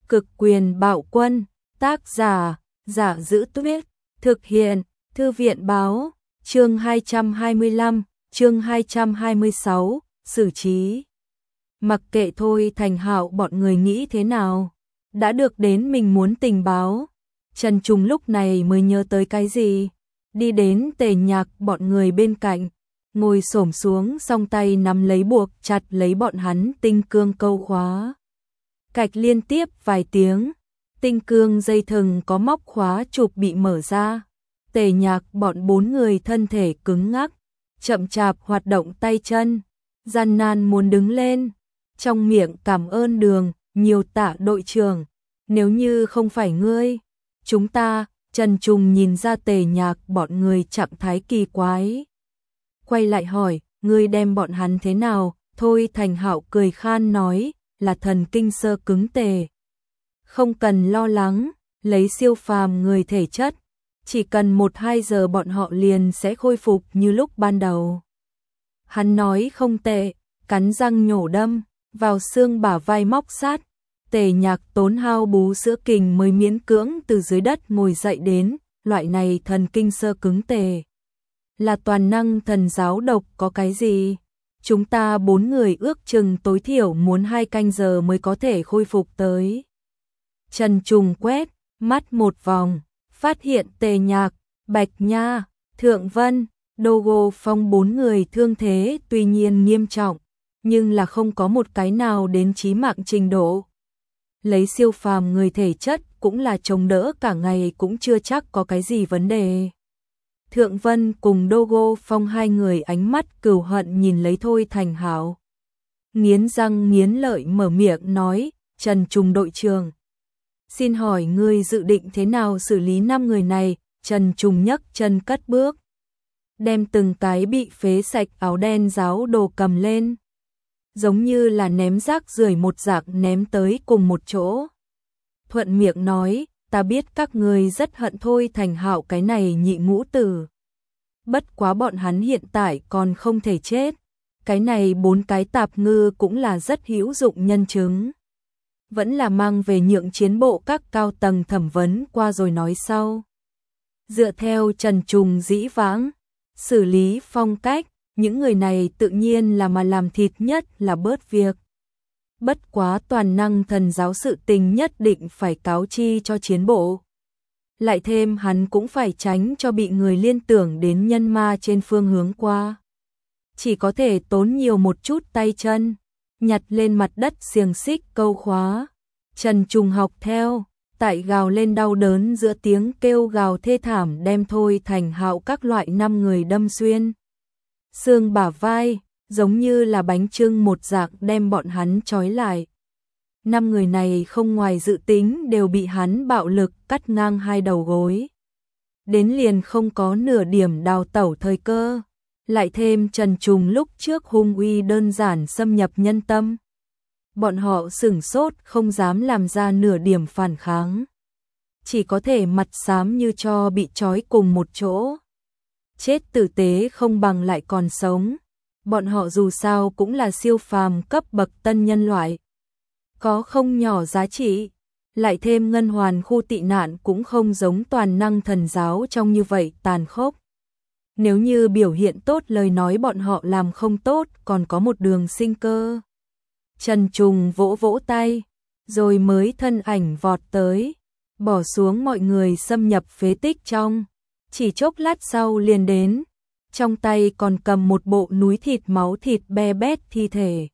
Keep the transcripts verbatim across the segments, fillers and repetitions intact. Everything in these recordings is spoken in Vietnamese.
Cực quyền bạo quân, tác giả, Giả Giữ Tuyết, thực hiện, Thư viện báo, chương hai trăm hai mươi lăm, chương hai trăm hai mươi sáu, xử trí. Mặc kệ thôi Thành Hạo bọn người nghĩ thế nào, đã được đến mình muốn tình báo. Trần Trùng lúc này mới nhớ tới cái gì, đi đến Tề Nhạc bọn người bên cạnh, ngồi xổm xuống song tay nắm lấy buộc chặt lấy bọn hắn tinh cương câu khóa. Cạch liên tiếp vài tiếng, tinh cương dây thừng có móc khóa chụp bị mở ra. Tề Nhạc bọn bốn người thân thể cứng ngắc, chậm chạp hoạt động tay chân, gian nan muốn đứng lên, trong miệng cảm ơn Đường, nhiều tạ đội trưởng, nếu như không phải ngươi, chúng ta. Trần Trùng nhìn ra Tề Nhạc bọn người trạng thái kỳ quái, quay lại hỏi, ngươi đem bọn hắn thế nào? Thôi Thành Hạo cười khan nói, là thần kinh sơ cứng tề. Không cần lo lắng, lấy siêu phàm người thể chất, chỉ cần một hai giờ bọn họ liền sẽ khôi phục như lúc ban đầu. Hắn nói không tệ, cắn răng nhổ đâm, vào xương bả vai móc sát. Tề Nhạc tốn hao bú sữa kình mới miễn cưỡng từ dưới đất ngồi dậy đến, loại này thần kinh sơ cứng tề. Là toàn năng thần giáo độc có cái gì? Chúng ta bốn người ước chừng tối thiểu muốn hai canh giờ mới có thể khôi phục tới. Trần Trùng quét mắt một vòng, phát hiện Tề Nhạc, Bạch Nha, Thượng Vân, Đô Phong bốn người thương thế tuy nhiên nghiêm trọng, nhưng là không có một cái nào đến chí mạng trình độ. Lấy siêu phàm người thể chất cũng là chống đỡ cả ngày cũng chưa chắc có cái gì vấn đề. Thượng Vân cùng Đô Phong hai người ánh mắt cừu hận nhìn lấy Thôi Thành Hạo, nghiến răng nghiến lợi mở miệng nói, Trần Trùng đội trưởng, xin hỏi ngươi dự định thế nào xử lý năm người này? Trần Trùng nhấc chân cất bước, đem từng cái bị phế sạch áo đen giáo đồ cầm lên, giống như là ném rác rưởi một dạng ném tới cùng một chỗ. Thuận miệng nói, ta biết các ngươi rất hận Thôi Thành Hạo cái này nhị ngũ tử. Bất quá bọn hắn hiện tại còn không thể chết. Cái này bốn cái tạp ngư cũng là rất hữu dụng nhân chứng. Vẫn là mang về nhượng chiến bộ các cao tầng thẩm vấn qua rồi nói sau. Dựa theo Trần Trùng dĩ vãng, xử lý phong cách, những người này tự nhiên là mà làm thịt nhất là bớt việc. Bất quá toàn năng thần giáo sự tình nhất định phải cáo chi cho chiến bộ. Lại thêm hắn cũng phải tránh cho bị người liên tưởng đến nhân ma trên phương hướng qua. Chỉ có thể tốn nhiều một chút tay chân, nhặt lên mặt đất xiềng xích câu khóa. Trần Trùng học theo, tại gào lên đau đớn giữa tiếng kêu gào thê thảm đem Thôi Thành Hạo các loại năm người đâm xuyên. Xương bả vai, giống như là bánh chưng một dạng đem bọn hắn trói lại. Năm người này không ngoài dự tính đều bị hắn bạo lực cắt ngang hai đầu gối. Đến liền không có nửa điểm đào tẩu thời cơ. Lại thêm Trần Trùng lúc trước hung uy đơn giản xâm nhập nhân tâm. Bọn họ sửng sốt không dám làm ra nửa điểm phản kháng. Chỉ có thể mặt xám như cho bị trói cùng một chỗ. Chết tử tế không bằng lại còn sống. Bọn họ dù sao cũng là siêu phàm cấp bậc tân nhân loại. Có không nhỏ giá trị. Lại thêm ngân hoàn khu tị nạn cũng không giống toàn năng thần giáo trong như vậy tàn khốc. Nếu như biểu hiện tốt lời nói bọn họ làm không tốt còn có một đường sinh cơ. Trần Trùng vỗ vỗ tay, rồi mới thân ảnh vọt tới, bỏ xuống mọi người xâm nhập phế tích trong. Chỉ chốc lát sau liền đến, trong tay còn cầm một bộ núi thịt máu thịt be bét thi thể.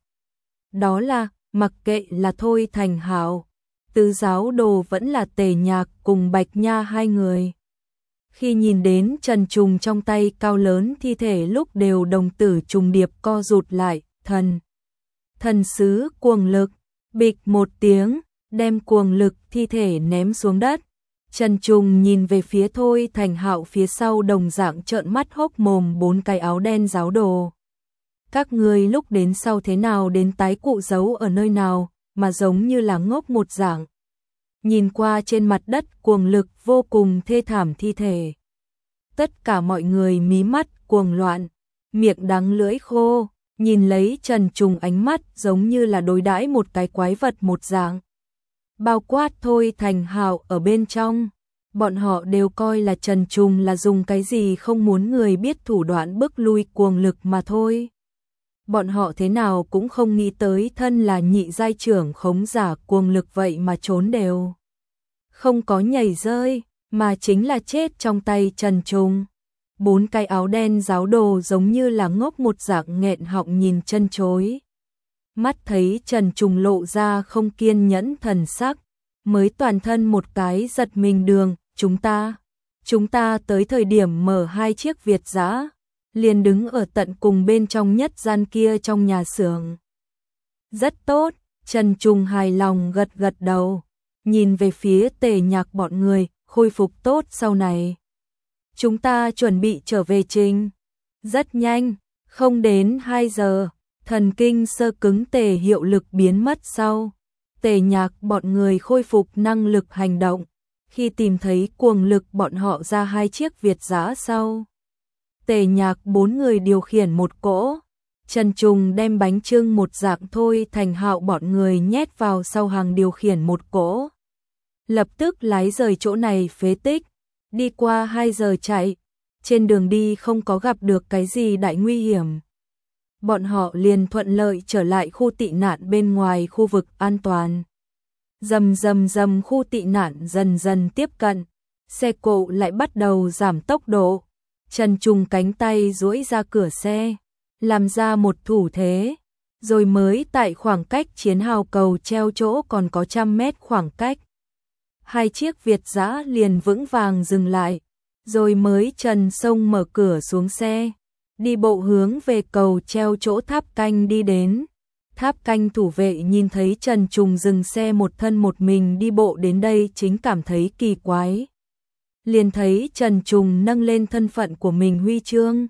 Đó là, mặc kệ là Thôi Thành Hạo, tứ giáo đồ vẫn là Tề Nhạc cùng Bạch Nha hai người. Khi nhìn đến Trần Trùng trong tay cao lớn thi thể lúc đều đồng tử trùng điệp co rụt lại, thần. Thần sứ cuồng lực, bịch một tiếng, đem cuồng lực thi thể ném xuống đất. Trần Trùng nhìn về phía Thôi Thành Hạo phía sau đồng dạng trợn mắt hốc mồm bốn cái áo đen giáo đồ. Các ngươi lúc đến sau thế nào đến tái cụ giấu ở nơi nào, mà giống như là ngốc một dạng. Nhìn qua trên mặt đất cuồng lực vô cùng thê thảm thi thể. Tất cả mọi người mí mắt cuồng loạn, miệng đắng lưỡi khô, nhìn lấy Trần Trùng ánh mắt giống như là đối đãi một cái quái vật một dạng. bao quát Thôi Thành Hạo ở bên trong. Bọn họ đều coi là Trần Trùng là dùng cái gì không muốn người biết thủ đoạn bức lui cuồng lực mà thôi. Bọn họ thế nào cũng không nghĩ tới thân là nhị giai trưởng khống giả cuồng lực vậy mà trốn đều. Không có nhảy rơi, mà chính là chết trong tay Trần Trùng. Bốn cái áo đen giáo đồ giống như là ngốc một dạng nghẹn họng nhìn chân chối. Mắt thấy Trần Trùng lộ ra không kiên nhẫn thần sắc, mới toàn thân một cái giật mình đường, chúng ta, chúng ta tới thời điểm mở hai chiếc Việt dã, liền đứng ở tận cùng bên trong nhất gian kia trong nhà xưởng. Rất tốt, Trần Trùng hài lòng gật gật đầu, nhìn về phía Tề Nhạc bọn người, khôi phục tốt sau này. Chúng ta chuẩn bị trở về trình. Rất nhanh, không đến hai giờ, thần kinh sơ cứng Tề hiệu lực biến mất sau. Tề Nhạc bọn người khôi phục năng lực hành động, khi tìm thấy cuồng lực bọn họ ra hai chiếc Việt dã sau. Tề Nhạc bốn người điều khiển một cỗ, Trần Trùng đem bánh trưng một dạng Thôi Thành Hạo bọn người nhét vào sau hàng điều khiển một cỗ. Lập tức lái rời chỗ này phế tích, đi qua hai giờ chạy, trên đường đi không có gặp được cái gì đại nguy hiểm. Bọn họ liền thuận lợi trở lại khu tị nạn bên ngoài khu vực an toàn. Dầm dầm dầm khu tị nạn dần dần tiếp cận, xe cộ lại bắt đầu giảm tốc độ. Trần Trùng cánh tay duỗi ra cửa xe, làm ra một thủ thế, rồi mới tại khoảng cách chiến hào cầu treo chỗ còn có trăm mét khoảng cách. Hai chiếc Việt dã liền vững vàng dừng lại, rồi mới Trần Sông mở cửa xuống xe, đi bộ hướng về cầu treo chỗ tháp canh đi đến. Tháp canh thủ vệ nhìn thấy Trần Trùng dừng xe một thân một mình đi bộ đến đây chính cảm thấy kỳ quái. Liền thấy Trần Trùng nâng lên thân phận của mình huy chương.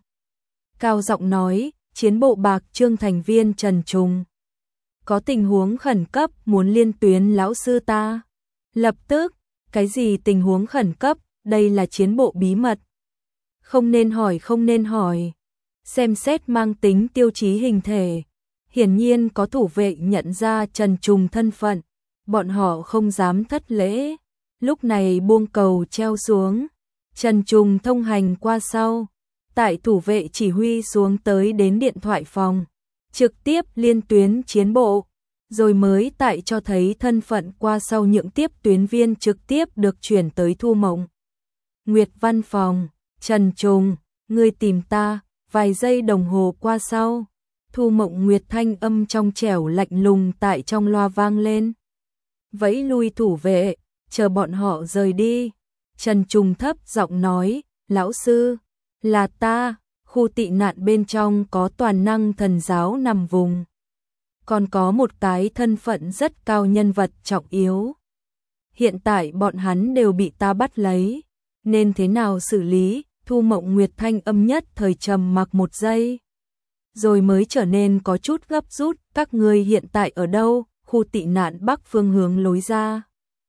Cao giọng nói, chiến bộ bạc trương thành viên Trần Trùng. Có tình huống khẩn cấp muốn liên tuyến lão sư ta. Lập tức, cái gì tình huống khẩn cấp, đây là chiến bộ bí mật. Không nên hỏi không nên hỏi. Xem xét mang tính tiêu chí hình thể. Hiển nhiên có thủ vệ nhận ra Trần Trùng thân phận. Bọn họ không dám thất lễ. Lúc này buông cầu treo xuống. Trần Trùng thông hành qua sau. Tại thủ vệ chỉ huy xuống tới đến điện thoại phòng. Trực tiếp liên tuyến chiến bộ. Rồi mới tại cho thấy thân phận qua sau những tiếp tuyến viên trực tiếp được chuyển tới Thu Mộng Nguyệt văn phòng. Trần Trùng, ngươi tìm ta. Vài giây đồng hồ qua sau, Thu Mộng Nguyệt thanh âm trong trẻo lạnh lùng tại trong loa vang lên. Vẫy lui thủ vệ, chờ bọn họ rời đi. Trần Trùng thấp giọng nói, lão sư, là ta, khu tị nạn bên trong có toàn năng thần giáo nằm vùng. Còn có một cái thân phận rất cao nhân vật trọng yếu. Hiện tại bọn hắn đều bị ta bắt lấy, nên thế nào xử lý? Thu Mộng Nguyệt thanh âm nhất thời trầm mặc một giây, rồi mới trở nên có chút gấp rút. Các ngươi hiện tại ở đâu? Khu tị nạn bắc phương hướng lối ra.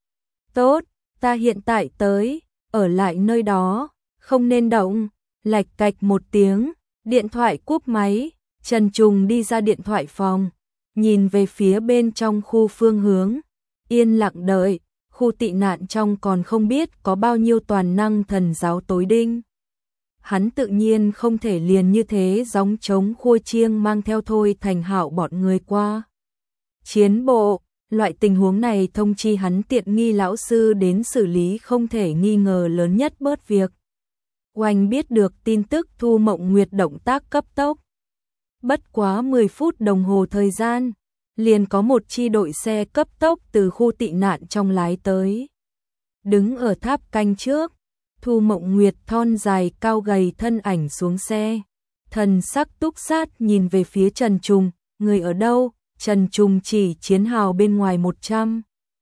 Tốt, ta hiện tại tới, ở lại nơi đó, không nên động. Lạch cạch một tiếng, điện thoại cúp máy. Trần Trùng đi ra điện thoại phòng, nhìn về phía bên trong khu phương hướng, yên lặng đợi. Khu tị nạn trong còn không biết có bao nhiêu toàn năng thần giáo tối đinh. Hắn tự nhiên không thể liền như thế gióng trống khua chiêng mang theo Thôi Thành Hạo bọn người qua chiến bộ. Loại tình huống này thông chi hắn tiện nghi lão sư đến xử lý không thể nghi ngờ lớn nhất bớt việc. Oanh biết được tin tức Thu Mộng Nguyệt động tác cấp tốc. Bất quá mười phút đồng hồ thời gian, liền có một chi đội xe cấp tốc từ khu tị nạn trong lái tới. Đứng ở tháp canh trước, Thu Mộng Nguyệt thon dài cao gầy thân ảnh xuống xe, thần sắc túc sát nhìn về phía Trần Trùng, người ở đâu? Trần Trùng chỉ chiến hào bên ngoài một trăm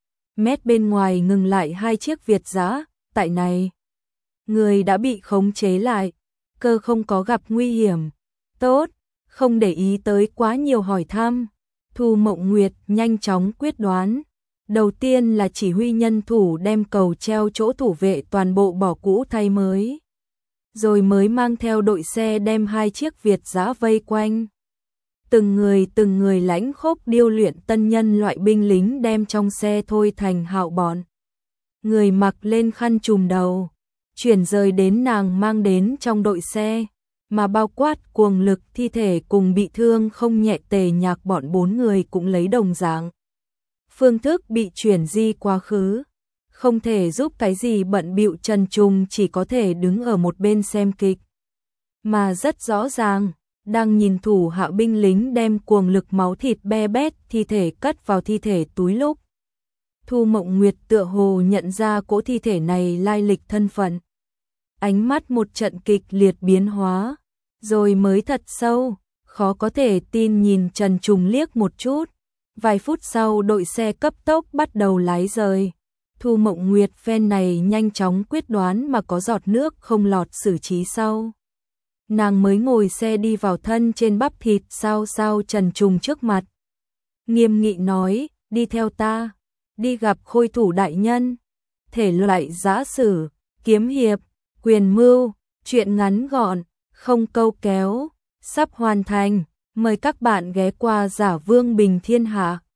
mét bên ngoài ngừng lại hai chiếc Việt dã, tại này. Người đã bị khống chế lại, cơ không có gặp nguy hiểm. Tốt, không để ý tới quá nhiều hỏi thăm. Thu Mộng Nguyệt nhanh chóng quyết đoán. Đầu tiên là chỉ huy nhân thủ đem cầu treo chỗ thủ vệ toàn bộ bỏ cũ thay mới. Rồi mới mang theo đội xe đem hai chiếc Việt dã vây quanh. Từng người từng người lãnh khốc điêu luyện tân nhân loại binh lính đem trong xe thôi thành hạo bọn. Người mặc lên khăn trùm đầu, chuyển rời đến nàng mang đến trong đội xe, mà bao quát cuồng lực thi thể cùng bị thương không nhẹ Tề Nhạc bọn bốn người cũng lấy đồng dạng phương thức bị chuyển di quá khứ. Không thể giúp cái gì bận bịu, Trần Trùng chỉ có thể đứng ở một bên xem kịch. Mà rất rõ ràng, đang nhìn thủ hạ binh lính đem cuồng lực máu thịt be bét thi thể cất vào thi thể túi lúc. Thu Mộng Nguyệt tựa hồ nhận ra cỗ thi thể này lai lịch thân phận. Ánh mắt một trận kịch liệt biến hóa, rồi mới thật sâu, khó có thể tin nhìn Trần Trùng liếc một chút. Vài phút sau đội xe cấp tốc bắt đầu lái rời. Thu Mộng Nguyệt phen này nhanh chóng quyết đoán mà có giọt nước không lọt xử trí sau. Nàng mới ngồi xe đi vào thân trên bắp thịt sao sao Trần Trùng trước mặt. Nghiêm nghị nói, đi theo ta, đi gặp Khôi thủ đại nhân. Thể loại giã sử, kiếm hiệp, quyền mưu, truyện ngắn gọn, không câu kéo, sắp hoàn thành. Mời các bạn ghé qua Giả Vương Bình Thiên Hạ.